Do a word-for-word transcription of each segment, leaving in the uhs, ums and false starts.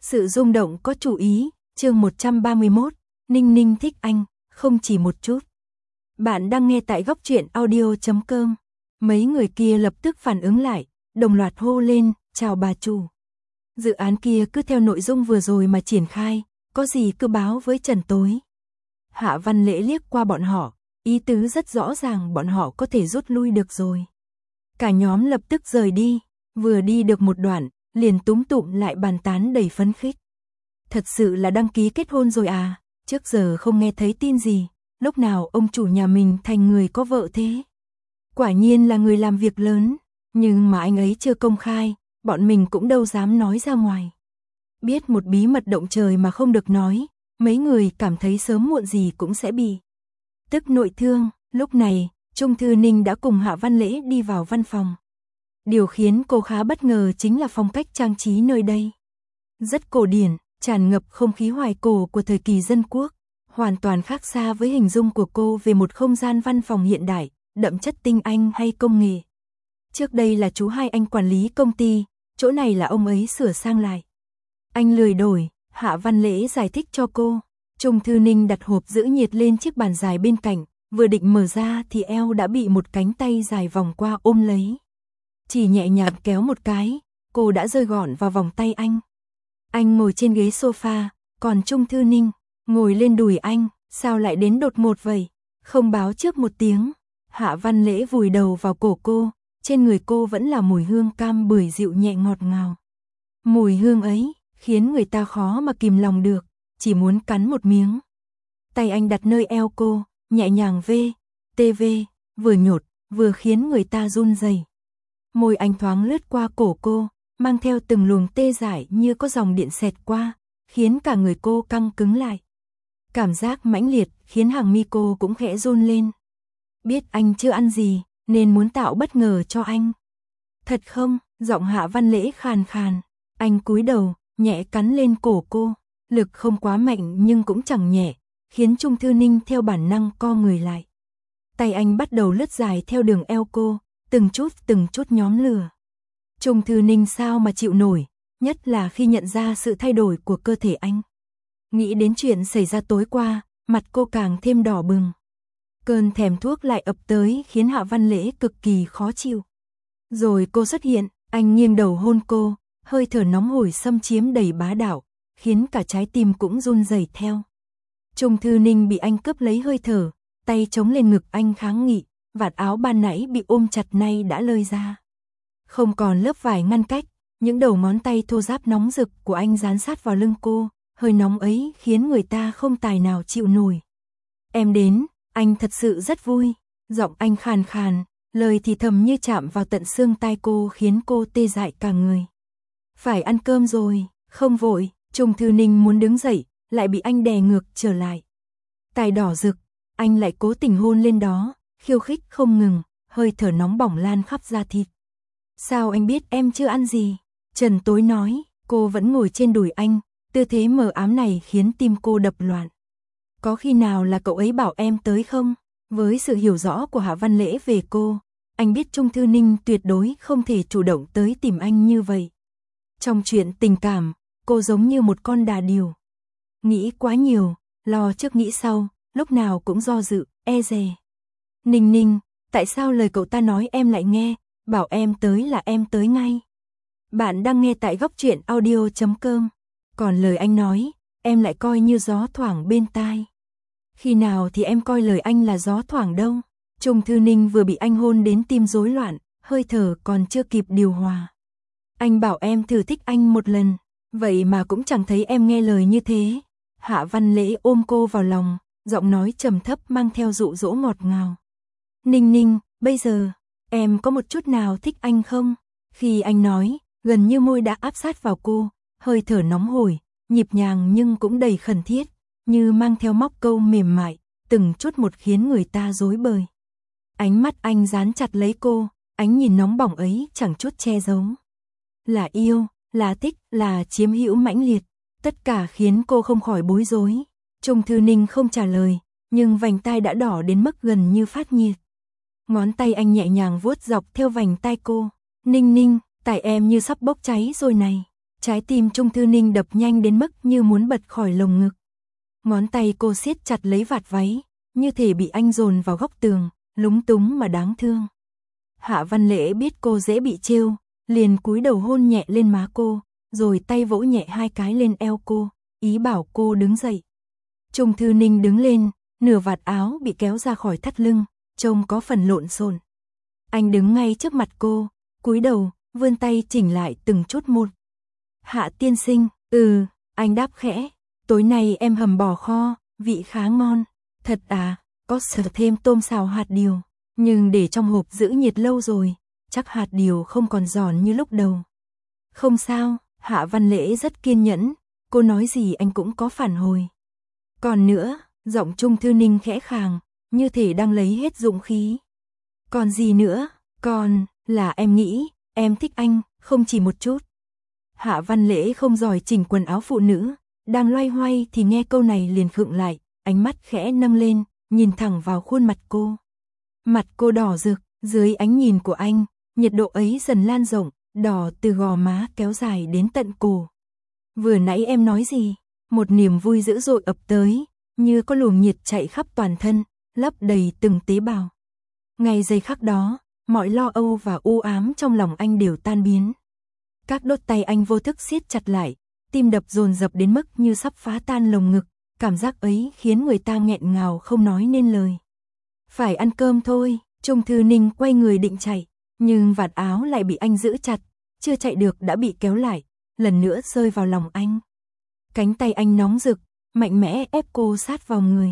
Sự rung động có chủ ý, chương một trăm ba mươi mốt, Ninh Ninh thích anh, không chỉ một chút. Bạn đang nghe tại góc truyện audio chấm com. Mấy người kia lập tức phản ứng lại, đồng loạt hô lên, chào bà chủ. Dự án kia cứ theo nội dung vừa rồi mà triển khai, có gì cứ báo với Trần tối. Hạ Văn Lễ liếc qua bọn họ, ý tứ rất rõ ràng bọn họ có thể rút lui được rồi. Cả nhóm lập tức rời đi, vừa đi được một đoạn, liền túm tụm lại bàn tán đầy phấn khích. Thật sự là đăng ký kết hôn rồi à, trước giờ không nghe thấy tin gì, lúc nào ông chủ nhà mình thành người có vợ thế. Quả nhiên là người làm việc lớn, nhưng mà anh ấy chưa công khai, bọn mình cũng đâu dám nói ra ngoài. Biết một bí mật động trời mà không được nói, mấy người cảm thấy sớm muộn gì cũng sẽ bị tức nội thương. Lúc này, Trung Thư Ninh đã cùng Hạ Văn Lễ đi vào văn phòng. Điều khiến cô khá bất ngờ chính là phong cách trang trí nơi đây. Rất cổ điển, tràn ngập không khí hoài cổ của thời kỳ dân quốc, hoàn toàn khác xa với hình dung của cô về một không gian văn phòng hiện đại, đậm chất tinh anh hay công nghệ. Trước đây là chú hai anh quản lý công ty, chỗ này là ông ấy sửa sang lại. Anh lười đổi, Hạ Văn Lễ giải thích cho cô. Trung Thư Ninh đặt hộp giữ nhiệt lên chiếc bàn dài bên cạnh, vừa định mở ra thì eo đã bị một cánh tay dài vòng qua ôm lấy. Chỉ nhẹ nhàng kéo một cái, cô đã rơi gọn vào vòng tay anh. Anh ngồi trên ghế sofa, còn Trung Thư Ninh ngồi lên đùi anh, sao lại đến đột ngột vậy? Không báo trước một tiếng. Hạ Văn Lễ vùi đầu vào cổ cô, trên người cô vẫn là mùi hương cam bưởi dịu nhẹ ngọt ngào. Mùi hương ấy khiến người ta khó mà kìm lòng được, chỉ muốn cắn một miếng. Tay anh đặt nơi eo cô, nhẹ nhàng vê, tê vê, vừa nhột, vừa khiến người ta run rẩy. Môi anh thoáng lướt qua cổ cô, mang theo từng luồng tê dại như có dòng điện xẹt qua, khiến cả người cô căng cứng lại. Cảm giác mãnh liệt khiến hàng mi cô cũng khẽ run lên. Biết anh chưa ăn gì, nên muốn tạo bất ngờ cho anh. Thật không? Giọng Hạ Văn Lễ khàn khàn. Anh cúi đầu, nhẹ cắn lên cổ cô, lực không quá mạnh nhưng cũng chẳng nhẹ, khiến Trung Thư Ninh theo bản năng co người lại. Tay anh bắt đầu lướt dài theo đường eo cô, từng chút từng chút nhóm lửa. Trung Thư Ninh sao mà chịu nổi, nhất là khi nhận ra sự thay đổi của cơ thể anh. Nghĩ đến chuyện xảy ra tối qua, mặt cô càng thêm đỏ bừng. Cơn thèm thuốc lại ập tới khiến Hạ Văn Lễ cực kỳ khó chịu. Rồi cô xuất hiện, anh nghiêng đầu hôn cô, hơi thở nóng hổi xâm chiếm đầy bá đạo, khiến cả trái tim cũng run rẩy theo. Trung Thư Ninh bị anh cướp lấy hơi thở, tay chống lên ngực anh kháng nghị, vạt áo ban nãy bị ôm chặt nay đã lơi ra. Không còn lớp vải ngăn cách, những đầu ngón tay thô ráp nóng rực của anh dán sát vào lưng cô, hơi nóng ấy khiến người ta không tài nào chịu nổi. Em đến, anh thật sự rất vui, giọng anh khàn khàn, lời thì thầm như chạm vào tận xương tai cô khiến cô tê dại cả người. Phải ăn cơm rồi, không vội. Trung Thư Ninh muốn đứng dậy, lại bị anh đè ngược trở lại. Tai đỏ rực, anh lại cố tình hôn lên đó, khiêu khích không ngừng, hơi thở nóng bỏng lan khắp da thịt. Sao anh biết em chưa ăn gì? Trần Tối nói, cô vẫn ngồi trên đùi anh, tư thế mờ ám này khiến tim cô đập loạn. Có khi nào là cậu ấy bảo em tới không? Với sự hiểu rõ của Hạ Văn Lễ về cô, anh biết Trung Thư Ninh tuyệt đối không thể chủ động tới tìm anh như vậy. Trong chuyện tình cảm, cô giống như một con đà điểu. Nghĩ quá nhiều, lo trước nghĩ sau, lúc nào cũng do dự, e dè. Ninh Ninh, tại sao lời cậu ta nói em lại nghe, bảo em tới là em tới ngay. Bạn đang nghe tại góc truyện audio chấm com. Còn lời anh nói, em lại coi như gió thoảng bên tai. Khi nào thì em coi lời anh là gió thoảng đâu. Trung Thư Ninh vừa bị anh hôn đến tim rối loạn, hơi thở còn chưa kịp điều hòa. Anh bảo em thử thích anh một lần, vậy mà cũng chẳng thấy em nghe lời như thế. Hạ Văn Lễ ôm cô vào lòng, giọng nói trầm thấp mang theo dụ dỗ ngọt ngào. Ninh Ninh, bây giờ, em có một chút nào thích anh không? Khi anh nói, gần như môi đã áp sát vào cô, hơi thở nóng hổi, nhịp nhàng nhưng cũng đầy khẩn thiết, như mang theo móc câu mềm mại, từng chút một khiến người ta rối bời. Ánh mắt anh dán chặt lấy cô, ánh nhìn nóng bỏng ấy chẳng chút che giấu. Là yêu, là thích, là chiếm hữu mãnh liệt, tất cả khiến cô không khỏi bối rối. Trung Thư Ninh không trả lời, nhưng vành tai đã đỏ đến mức gần như phát nhiệt. Ngón tay anh nhẹ nhàng vuốt dọc theo vành tai cô. Ninh Ninh, tại em như sắp bốc cháy rồi này. Trái tim Trung Thư Ninh đập nhanh đến mức như muốn bật khỏi lồng ngực. Ngón tay cô siết chặt lấy vạt váy, như thể bị anh dồn vào góc tường, lúng túng mà đáng thương. Hạ Văn Lễ biết cô dễ bị trêu, liền cúi đầu hôn nhẹ lên má cô, rồi tay vỗ nhẹ hai cái lên eo cô, ý bảo cô đứng dậy. Trung Thư Ninh đứng lên, nửa vạt áo bị kéo ra khỏi thắt lưng, trông có phần lộn xộn. Anh đứng ngay trước mặt cô, cúi đầu, vươn tay chỉnh lại từng chút một. Hạ tiên sinh, ừ, anh đáp khẽ, tối nay em hầm bò kho, vị khá ngon. Thật à, có sở thêm tôm xào hạt điều, nhưng để trong hộp giữ nhiệt lâu rồi, chắc hạt điều không còn giòn như lúc đầu. Không sao, Hạ Văn Lễ rất kiên nhẫn, cô nói gì anh cũng có phản hồi. Còn nữa, giọng Trung Thư Ninh khẽ khàng, như thể đang lấy hết dũng khí. Còn gì nữa, còn là em nghĩ, em thích anh, không chỉ một chút. Hạ Văn Lễ không giỏi chỉnh quần áo phụ nữ, đang loay hoay thì nghe câu này liền khựng lại, ánh mắt khẽ nâng lên, nhìn thẳng vào khuôn mặt cô. Mặt cô đỏ rực, dưới ánh nhìn của anh, nhiệt độ ấy dần lan rộng, đỏ từ gò má kéo dài đến tận cổ. Vừa nãy em nói gì? Một niềm vui dữ dội ập tới, như có luồng nhiệt chạy khắp toàn thân, lấp đầy từng tế bào. Ngay giây khắc đó, mọi lo âu và u ám trong lòng anh đều tan biến. Các đốt tay anh vô thức siết chặt lại, tim đập dồn dập đến mức như sắp phá tan lồng ngực, cảm giác ấy khiến người ta nghẹn ngào không nói nên lời. Phải ăn cơm thôi, Trung Thư Ninh quay người định chạy, nhưng vạt áo lại bị anh giữ chặt, chưa chạy được đã bị kéo lại, lần nữa rơi vào lòng anh. Cánh tay anh nóng rực, mạnh mẽ ép cô sát vào người.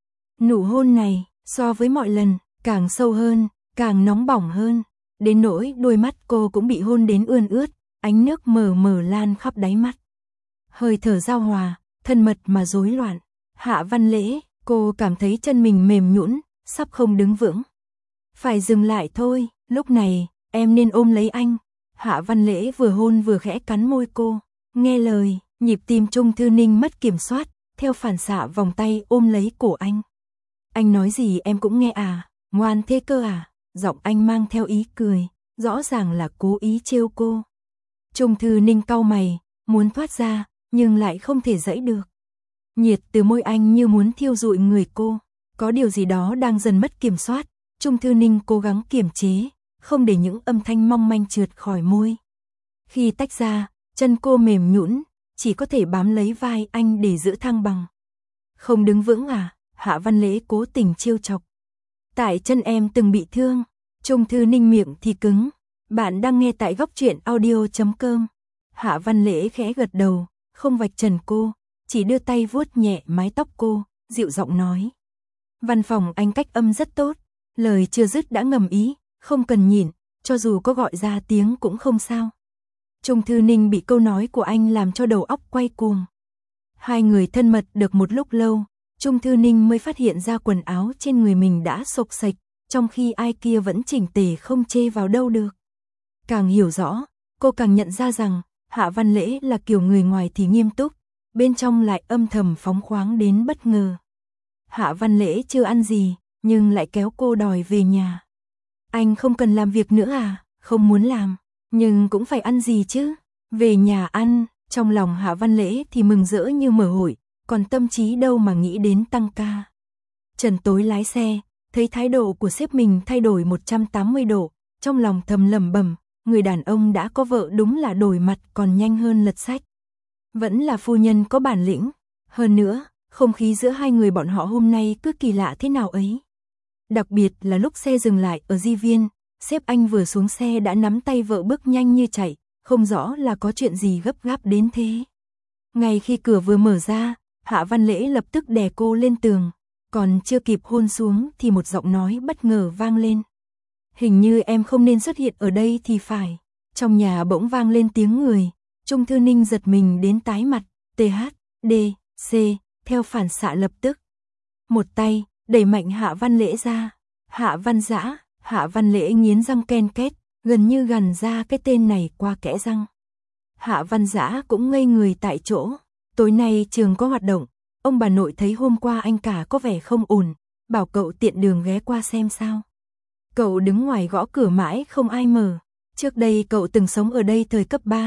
Nụ hôn này, so với mọi lần, càng sâu hơn, càng nóng bỏng hơn, đến nỗi đôi mắt cô cũng bị hôn đến ươn ướt, ánh nước mờ mờ lan khắp đáy mắt. Hơi thở giao hòa, thân mật mà rối loạn. Hạ Văn Lễ, cô cảm thấy chân mình mềm nhũn, sắp không đứng vững. Phải dừng lại thôi, lúc này, em nên ôm lấy anh. Hạ Văn Lễ vừa hôn vừa khẽ cắn môi cô. Nghe lời, nhịp tim Trung Thư Ninh mất kiểm soát, theo phản xạ vòng tay ôm lấy cổ anh. Anh nói gì em cũng nghe à, ngoan thế cơ à, giọng anh mang theo ý cười, rõ ràng là cố ý trêu cô. Trung Thư Ninh cau mày, muốn thoát ra, nhưng lại không thể giãy được. Nhiệt từ môi anh như muốn thiêu rụi người cô, có điều gì đó đang dần mất kiểm soát, Trung Thư Ninh cố gắng kiềm chế, không để những âm thanh mong manh trượt khỏi môi. Khi tách ra, chân cô mềm nhũn, chỉ có thể bám lấy vai anh để giữ thăng bằng. Không đứng vững à? Hạ Văn Lễ cố tình trêu chọc. Tại chân em từng bị thương. Trung Thư Ninh miệng thì cứng. Bạn đang nghe tại góc truyện audio chấm com. Hạ Văn Lễ khẽ gật đầu, không vạch trần cô, chỉ đưa tay vuốt nhẹ mái tóc cô, dịu giọng nói. Văn phòng anh cách âm rất tốt. Lời chưa dứt đã ngầm ý, không cần nhìn, cho dù có gọi ra tiếng cũng không sao. Trung Thư Ninh bị câu nói của anh làm cho đầu óc quay cuồng. Hai người thân mật được một lúc lâu, Trung Thư Ninh mới phát hiện ra quần áo trên người mình đã xộc xệch, trong khi ai kia vẫn chỉnh tề không chê vào đâu được. Càng hiểu rõ, cô càng nhận ra rằng, Hạ Văn Lễ là kiểu người ngoài thì nghiêm túc, bên trong lại âm thầm phóng khoáng đến bất ngờ. Hạ Văn Lễ chưa ăn gì, nhưng lại kéo cô đòi về nhà. Anh không cần làm việc nữa à? Không muốn làm, nhưng cũng phải ăn gì chứ? Về nhà ăn, trong lòng Hạ Văn Lễ thì mừng rỡ như mở hội, còn tâm trí đâu mà nghĩ đến tăng ca. Trần Tối lái xe, thấy thái độ của sếp mình thay đổi một trăm tám mươi độ, trong lòng thầm lẩm bẩm, người đàn ông đã có vợ đúng là đổi mặt còn nhanh hơn lật sách. Vẫn là phu nhân có bản lĩnh, hơn nữa, không khí giữa hai người bọn họ hôm nay cứ kỳ lạ thế nào ấy. Đặc biệt là lúc xe dừng lại ở Di Viên, sếp anh vừa xuống xe đã nắm tay vợ bước nhanh như chạy, không rõ là có chuyện gì gấp gáp đến thế. Ngay khi cửa vừa mở ra, Hạ Văn Lễ lập tức đè cô lên tường, còn chưa kịp hôn xuống thì một giọng nói bất ngờ vang lên. Hình như em không nên xuất hiện ở đây thì phải. Trong nhà bỗng vang lên tiếng người, Trung Thư Ninh giật mình đến tái mặt, tê hát, đê, xê, theo phản xạ lập tức. Một tay, đẩy mạnh Hạ Văn Lễ ra. Hạ Văn Dã, Hạ Văn Lễ nghiến răng ken két, gần như gằn ra cái tên này qua kẽ răng. Hạ Văn Dã cũng ngây người tại chỗ. Tối nay trường có hoạt động, ông bà nội thấy hôm qua anh cả có vẻ không ổn, bảo cậu tiện đường ghé qua xem sao. Cậu đứng ngoài gõ cửa mãi không ai mở. Trước đây cậu từng sống ở đây thời cấp ba,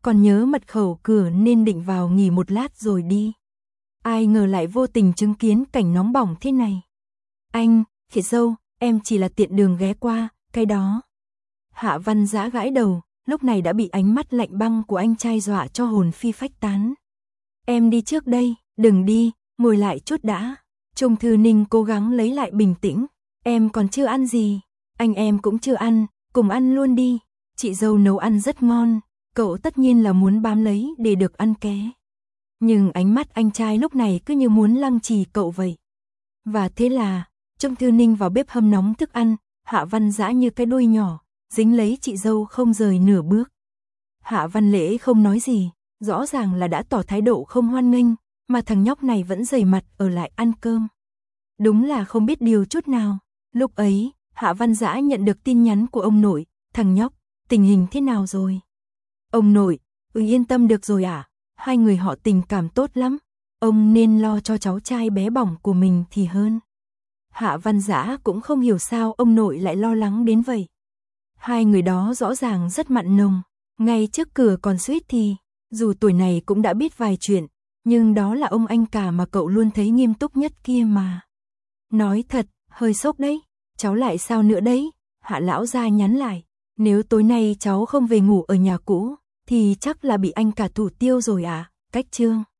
còn nhớ mật khẩu cửa nên định vào nghỉ một lát rồi đi. Ai ngờ lại vô tình chứng kiến cảnh nóng bỏng thế này. Anh, Khỉ Dâu, em chỉ là tiện đường ghé qua, cái đó. Hạ Văn Dã gãi đầu, lúc này đã bị ánh mắt lạnh băng của anh trai dọa cho hồn phi phách tán. Em đi trước đây, đừng đi, ngồi lại chút đã. Trung Thư Ninh cố gắng lấy lại bình tĩnh. Em còn chưa ăn gì, anh em cũng chưa ăn, cùng ăn luôn đi. Chị dâu nấu ăn rất ngon, cậu tất nhiên là muốn bám lấy để được ăn ké. Nhưng ánh mắt anh trai lúc này cứ như muốn lăng trì cậu vậy. Và thế là, Trung Thư Ninh vào bếp hâm nóng thức ăn, Hạ Văn Dã như cái đuôi nhỏ, dính lấy chị dâu không rời nửa bước. Hạ Văn Lễ không nói gì, rõ ràng là đã tỏ thái độ không hoan nghênh, mà thằng nhóc này vẫn dày mặt ở lại ăn cơm. Đúng là không biết điều chút nào. Lúc ấy, Hạ Văn Dã nhận được tin nhắn của ông nội, thằng nhóc, tình hình thế nào rồi? Ông nội, ừ yên tâm được rồi à, hai người họ tình cảm tốt lắm, ông nên lo cho cháu trai bé bỏng của mình thì hơn. Hạ Văn Dã cũng không hiểu sao ông nội lại lo lắng đến vậy. Hai người đó rõ ràng rất mặn nồng, ngay trước cửa còn suýt thì, dù tuổi này cũng đã biết vài chuyện, nhưng đó là ông anh cả mà cậu luôn thấy nghiêm túc nhất kia mà. Nói thật, hơi sốc đấy, cháu lại sao nữa đấy? Hạ lão gia nhắn lại, nếu tối nay cháu không về ngủ ở nhà cũ, thì chắc là bị anh cả thủ tiêu rồi à, cách chương.